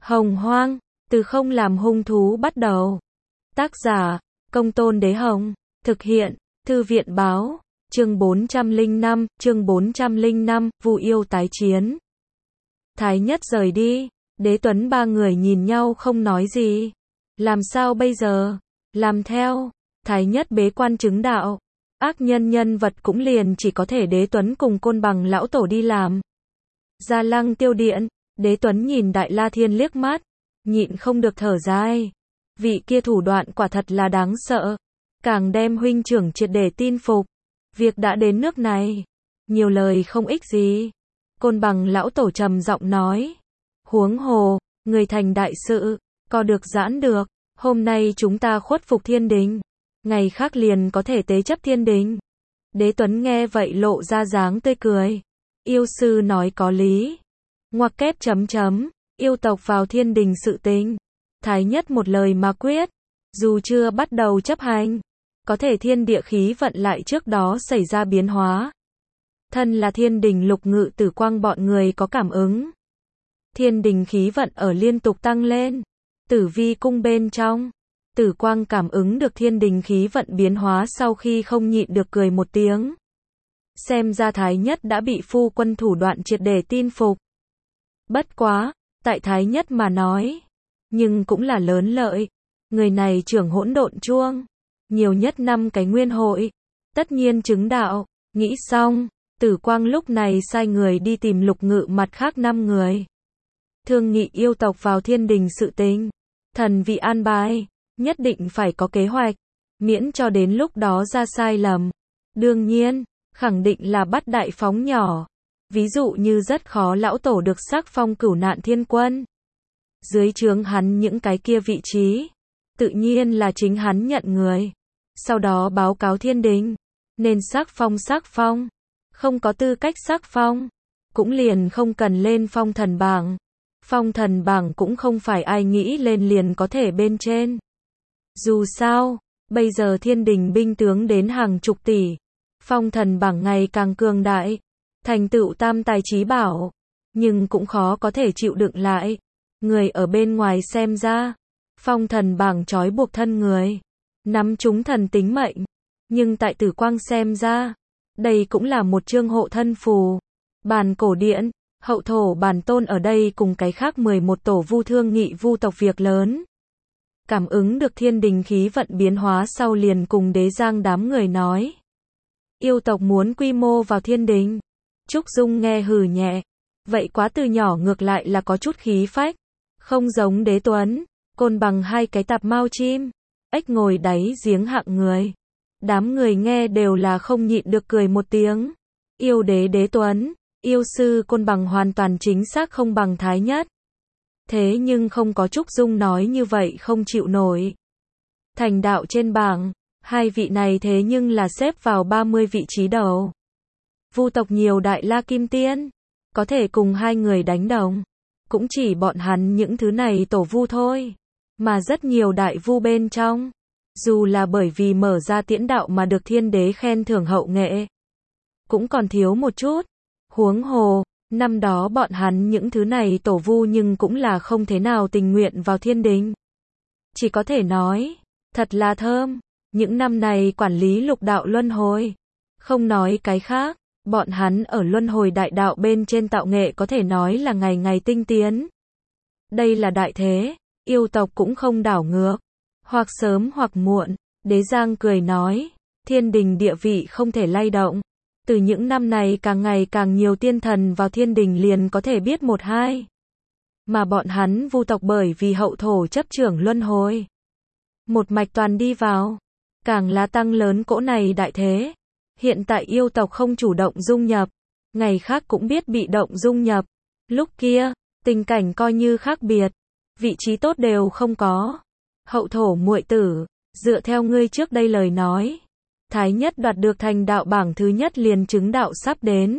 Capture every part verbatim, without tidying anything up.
Hồng Hoang, từ không làm hung thú bắt đầu. Tác giả, Công Tôn Đế Hồng. Thực hiện, Thư viện Báo. Chương bốn trăm lẻ năm, chương bốn trăm lẻ năm, Vu yêu tái chiến. Thái Nhất rời đi, Đế Tuấn ba người nhìn nhau không nói gì. Làm sao bây giờ? Làm theo. Thái Nhất bế quan chứng đạo. Ác nhân nhân vật cũng liền chỉ có thể Đế Tuấn cùng Côn Bằng lão tổ đi làm. Ra Lăng Tiêu Điện, Đế Tuấn nhìn Đại La Thiên liếc mắt, nhịn không được thở dài. Vị kia thủ đoạn quả thật là đáng sợ, càng đem huynh trưởng triệt để tin phục. Việc đã đến nước này, nhiều lời không ích gì. Côn Bằng lão tổ trầm giọng nói, huống hồ, người thành đại sự, co được giãn được, hôm nay chúng ta khuất phục thiên đình, ngày khác liền có thể tế chấp thiên đình. Đế Tuấn nghe vậy lộ ra dáng tươi cười. Yêu sư nói có lý. Ngoặc kép chấm chấm, yêu tộc vào thiên đình sự tình. Thái Nhất một lời mà quyết, dù chưa bắt đầu chấp hành, có thể thiên địa khí vận lại trước đó xảy ra biến hóa. Thân là thiên đình lục ngự tử quang bọn người có cảm ứng. Thiên đình khí vận ở liên tục tăng lên. Tử vi cung bên trong, tử quang cảm ứng được thiên đình khí vận biến hóa sau khi không nhịn được cười một tiếng. Xem ra Thái Nhất đã bị phu quân thủ đoạn triệt để tin phục. Bất quá, tại Thái Nhất mà nói, nhưng cũng là lớn lợi. Người này trưởng hỗn độn chuông, nhiều nhất năm cái nguyên hội, tất nhiên chứng đạo. Nghĩ xong, tử quang lúc này sai người đi tìm lục ngự mặt khác năm người. Thương nghị yêu tộc vào thiên đình sự tình. Thần vị an bài, nhất định phải có kế hoạch, miễn cho đến lúc đó ra sai lầm. Đương nhiên, khẳng định là bắt đại phóng nhỏ. Ví dụ như rất khó lão tổ được sắc phong cửu nạn thiên quân. Dưới trướng hắn những cái kia vị trí, tự nhiên là chính hắn nhận người. Sau đó báo cáo thiên đình, nên sắc phong sắc phong. Không có tư cách sắc phong, cũng liền không cần lên phong thần bảng. Phong thần bảng cũng không phải ai nghĩ lên liền có thể bên trên. Dù sao, bây giờ thiên đình binh tướng đến hàng chục tỷ. Phong thần bảng ngày càng cường đại, thành tựu tam tài trí bảo, nhưng cũng khó có thể chịu đựng lại. Người ở bên ngoài xem ra, phong thần bảng trói buộc thân người, nắm chúng thần tính mệnh. Nhưng tại tử quang xem ra, đây cũng là một chương hộ thân phù. Bàn cổ điện, hậu thổ bản tôn ở đây cùng cái khác mười một tổ vu thương nghị vu tộc việc lớn. Cảm ứng được thiên đình khí vận biến hóa sau liền cùng Đế Giang đám người nói. Yêu tộc muốn quy mô vào thiên đình. Trúc Dung nghe hừ nhẹ. Vậy quá từ nhỏ ngược lại là có chút khí phách. Không giống Đế Tuấn, Côn Bằng hai cái tạp mao chim. Ếch ngồi đáy giếng hạng người. Đám người nghe đều là không nhịn được cười một tiếng. Yêu đế Đế Tuấn, yêu sư Côn Bằng hoàn toàn chính xác không bằng Thái Nhất. Thế nhưng không có Trúc Dung nói như vậy không chịu nổi. Thành đạo trên bảng, hai vị này thế nhưng là xếp vào ba mươi vị trí đầu. Vu tộc nhiều đại la kim tiên, có thể cùng hai người đánh đồng. Cũng chỉ bọn hắn những thứ này tổ vu thôi. Mà rất nhiều đại vu bên trong, dù là bởi vì mở ra tiễn đạo mà được thiên đế khen thưởng hậu nghệ, cũng còn thiếu một chút. Huống hồ, năm đó bọn hắn những thứ này tổ vu nhưng cũng là không thế nào tình nguyện vào thiên đình. Chỉ có thể nói, thật là thơm, những năm này quản lý lục đạo luân hồi. Không nói cái khác, bọn hắn ở luân hồi đại đạo bên trên tạo nghệ có thể nói là ngày ngày tinh tiến. Đây là đại thế, yêu tộc cũng không đảo ngược. Hoặc sớm hoặc muộn, Đế Giang cười nói, thiên đình địa vị không thể lay động. Từ những năm này càng ngày càng nhiều tiên thần vào thiên đình liền có thể biết một hai. Mà bọn hắn vu tộc bởi vì hậu thổ chấp trưởng luân hồi, một mạch toàn đi vào, càng là tăng lớn cỗ này đại thế. Hiện tại yêu tộc không chủ động dung nhập, ngày khác cũng biết bị động dung nhập. Lúc kia, tình cảnh coi như khác biệt, vị trí tốt đều không có. Hậu thổ muội tử, dựa theo ngươi trước đây lời nói, Thái Nhất đoạt được thành đạo bảng thứ nhất liền chứng đạo sắp đến.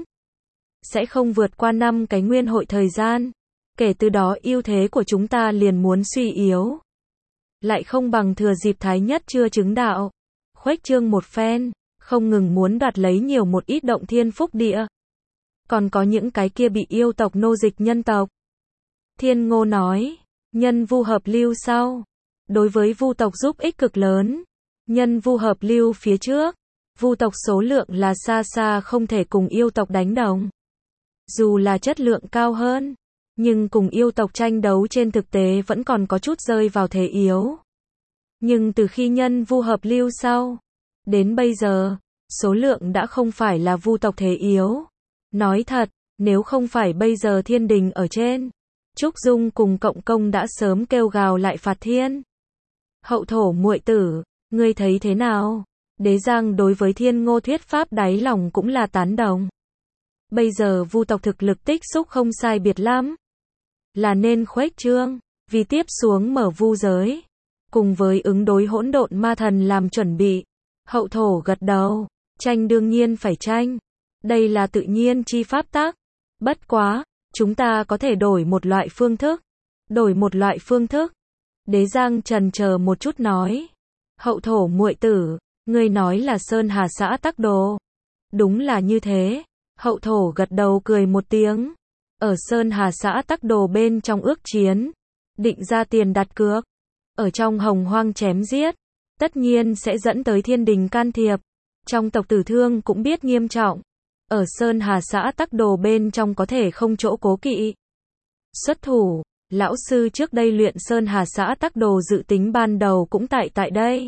Sẽ không vượt qua năm cái nguyên hội thời gian. Kể từ đó ưu thế của chúng ta liền muốn suy yếu. Lại không bằng thừa dịp Thái Nhất chưa chứng đạo, khuếch trương một phen, không ngừng muốn đoạt lấy nhiều một ít động thiên phúc địa. Còn có những cái kia bị yêu tộc nô dịch nhân tộc. Thiên Ngô nói, Nhân vu hợp lưu sau. Đối với vu tộc giúp ích cực lớn. Nhân vu hợp lưu phía trước. Vu tộc số lượng là xa xa không thể cùng yêu tộc đánh đồng. Dù là chất lượng cao hơn, nhưng cùng yêu tộc tranh đấu trên thực tế vẫn còn có chút rơi vào thế yếu. Nhưng từ khi nhân vu hợp lưu sau, đến bây giờ, số lượng đã không phải là vu tộc thế yếu. Nói thật, nếu không phải bây giờ thiên đình ở trên, Trúc Dung cùng Cộng Công đã sớm kêu gào lại phạt thiên. Hậu thổ muội tử, ngươi thấy thế nào? Đế Giang đối với Thiên Ngô thuyết pháp đáy lòng cũng là tán đồng. Bây giờ vu tộc thực lực tích xúc không sai biệt lắm, là nên khuếch trương, vì tiếp xuống mở vu giới, cùng với ứng đối hỗn độn ma thần làm chuẩn bị. Hậu thổ gật đầu, tranh đương nhiên phải tranh, đây là tự nhiên chi pháp tắc. Bất quá, chúng ta có thể đổi một loại phương thức. Đổi một loại phương thức. Đế Giang trần chờ một chút nói. Hậu thổ muội tử, ngươi nói là Sơn Hà xã tắc đồ. Đúng là như thế. Hậu thổ gật đầu cười một tiếng. Ở Sơn Hà xã tắc đồ bên trong ước chiến, định ra tiền đặt cược. Ở trong hồng hoang chém giết, tất nhiên sẽ dẫn tới thiên đình can thiệp. Trong tộc tử thương cũng biết nghiêm trọng. Ở Sơn Hà xã tắc đồ bên trong có thể không chỗ cố kỵ. Xuất thủ, lão sư trước đây luyện Sơn Hà xã tắc đồ dự tính ban đầu cũng tại tại đây.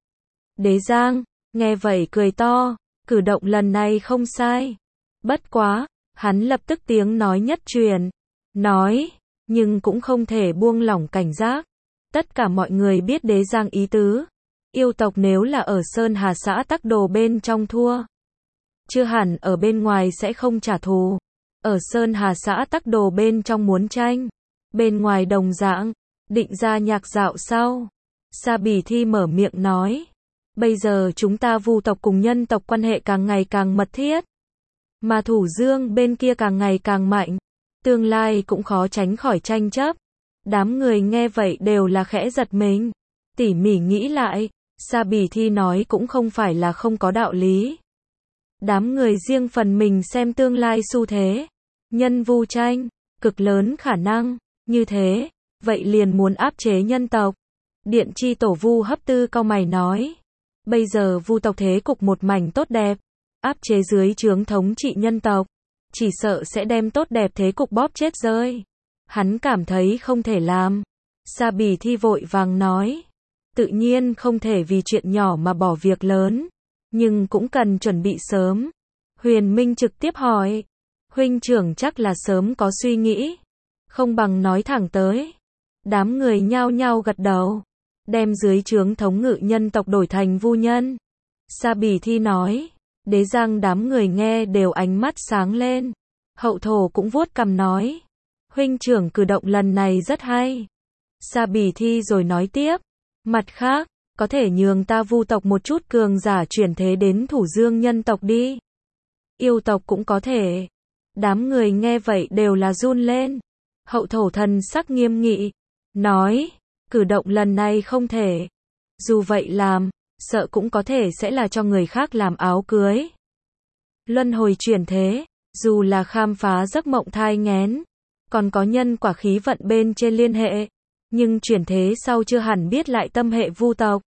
Đế Giang, nghe vậy cười to, cử động lần này không sai. Bất quá, hắn lập tức tiếng nói nhất truyền. Nói, nhưng cũng không thể buông lỏng cảnh giác. Tất cả mọi người biết Đế Giang ý tứ. Yêu tộc nếu là ở Sơn Hà xã tắc đồ bên trong thua, chưa hẳn ở bên ngoài sẽ không trả thù. Ở Sơn Hà xã tắc đồ bên trong muốn tranh, bên ngoài đồng dạng, định ra nhạc dạo sau. Sa Bỉ Thi mở miệng nói, bây giờ chúng ta vu tộc cùng nhân tộc quan hệ càng ngày càng mật thiết, mà Thủ Dương bên kia càng ngày càng mạnh, tương lai cũng khó tránh khỏi tranh chấp. Đám người nghe vậy đều là khẽ giật mình, tỉ mỉ nghĩ lại, Sa Bỉ Thi nói cũng không phải là không có đạo lý. Đám người riêng phần mình xem tương lai xu thế, nhân vu tranh, cực lớn khả năng, như thế, vậy liền muốn áp chế nhân tộc. Điện chi tổ vu hấp tư cau mày nói, bây giờ vu tộc thế cục một mảnh tốt đẹp, áp chế dưới trướng thống trị nhân tộc, chỉ sợ sẽ đem tốt đẹp thế cục bóp chết rơi. Hắn cảm thấy không thể làm. Sa Bỉ Thi vội vàng nói, tự nhiên không thể vì chuyện nhỏ mà bỏ việc lớn, nhưng cũng cần chuẩn bị sớm. Huyền Minh trực tiếp hỏi, huynh trưởng chắc là sớm có suy nghĩ, không bằng nói thẳng tới. Đám người nhao nhao gật đầu, đem dưới trướng thống ngự nhân tộc đổi thành vu nhân. Sa Bỉ Thi nói, Đế Giang đám người nghe đều ánh mắt sáng lên. Hậu thổ cũng vuốt cằm nói, huynh trưởng cử động lần này rất hay. Sa Bỉ Thi rồi nói tiếp, mặt khác, có thể nhường ta vu tộc một chút cường giả chuyển thế đến Thủ Dương nhân tộc đi. Yêu tộc cũng có thể. Đám người nghe vậy đều là run lên. Hậu thổ thần sắc nghiêm nghị, nói, cử động lần này không thể. Dù vậy làm, sợ cũng có thể sẽ là cho người khác làm áo cưới. Luân hồi chuyển thế, dù là khám phá giấc mộng thai nghén, còn có nhân quả khí vận bên trên liên hệ, nhưng chuyển thế sau chưa hẳn biết lại tâm hệ vu tộc.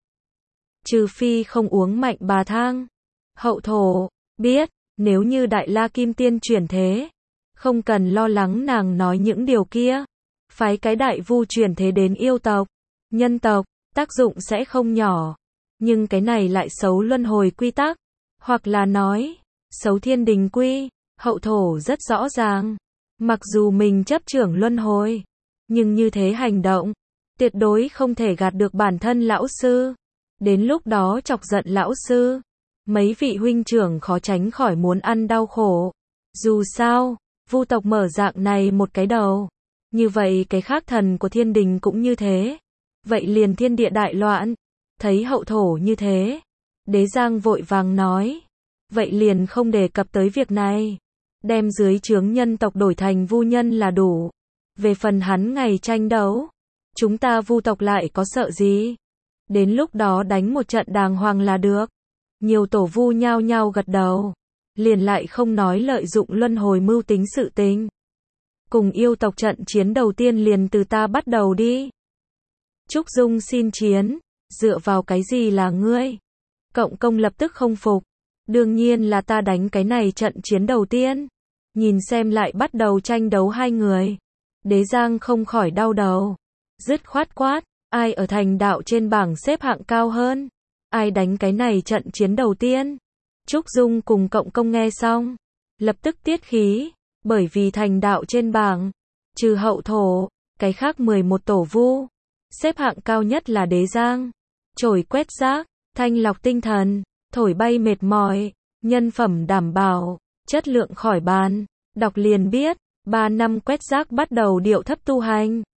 Trừ phi không uống mạnh bà thang. Hậu thổ, biết, nếu như Đại La Kim Tiên chuyển thế, không cần lo lắng nàng nói những điều kia. Phái cái đại vu chuyển thế đến yêu tộc, nhân tộc, tác dụng sẽ không nhỏ. Nhưng cái này lại xấu luân hồi quy tắc, hoặc là nói, xấu thiên đình quy. Hậu thổ rất rõ ràng, mặc dù mình chấp trưởng luân hồi, nhưng như thế hành động, tuyệt đối không thể gạt được bản thân lão sư. Đến lúc đó chọc giận lão sư, mấy vị huynh trưởng khó tránh khỏi muốn ăn đau khổ. Dù sao, vu tộc mở dạng này một cái đầu, như vậy cái khác thần của thiên đình cũng như thế. Vậy liền thiên địa đại loạn. Thấy hậu thổ như thế, Đế Giang vội vàng nói, vậy liền không đề cập tới việc này, đem dưới trướng nhân tộc đổi thành vu nhân là đủ. Về phần hắn ngày tranh đấu, chúng ta vu tộc lại có sợ gì? Đến lúc đó đánh một trận đàng hoàng là được. Nhiều tổ vu nhao nhao gật đầu, liền lại không nói lợi dụng luân hồi mưu tính sự tình. Cùng yêu tộc trận chiến đầu tiên liền từ ta bắt đầu đi. Trúc Dung xin chiến, dựa vào cái gì là ngươi? Cộng công lập tức không phục. Đương nhiên là ta đánh cái này trận chiến đầu tiên. Nhìn xem lại bắt đầu tranh đấu hai người. Đế Giang không khỏi đau đầu. Dứt khoát quát, ai ở thành đạo trên bảng xếp hạng cao hơn? Ai đánh cái này trận chiến đầu tiên? Trúc Dung cùng cộng công nghe xong, lập tức tiết khí, bởi vì thành đạo trên bảng, trừ hậu thổ, cái khác mười một tổ vu, xếp hạng cao nhất là Đế Giang. Chổi quét rác, thanh lọc tinh thần, thổi bay mệt mỏi, nhân phẩm đảm bảo, chất lượng khỏi bàn, đọc liền biết, ba năm quét rác bắt đầu điệu thấp tu hành.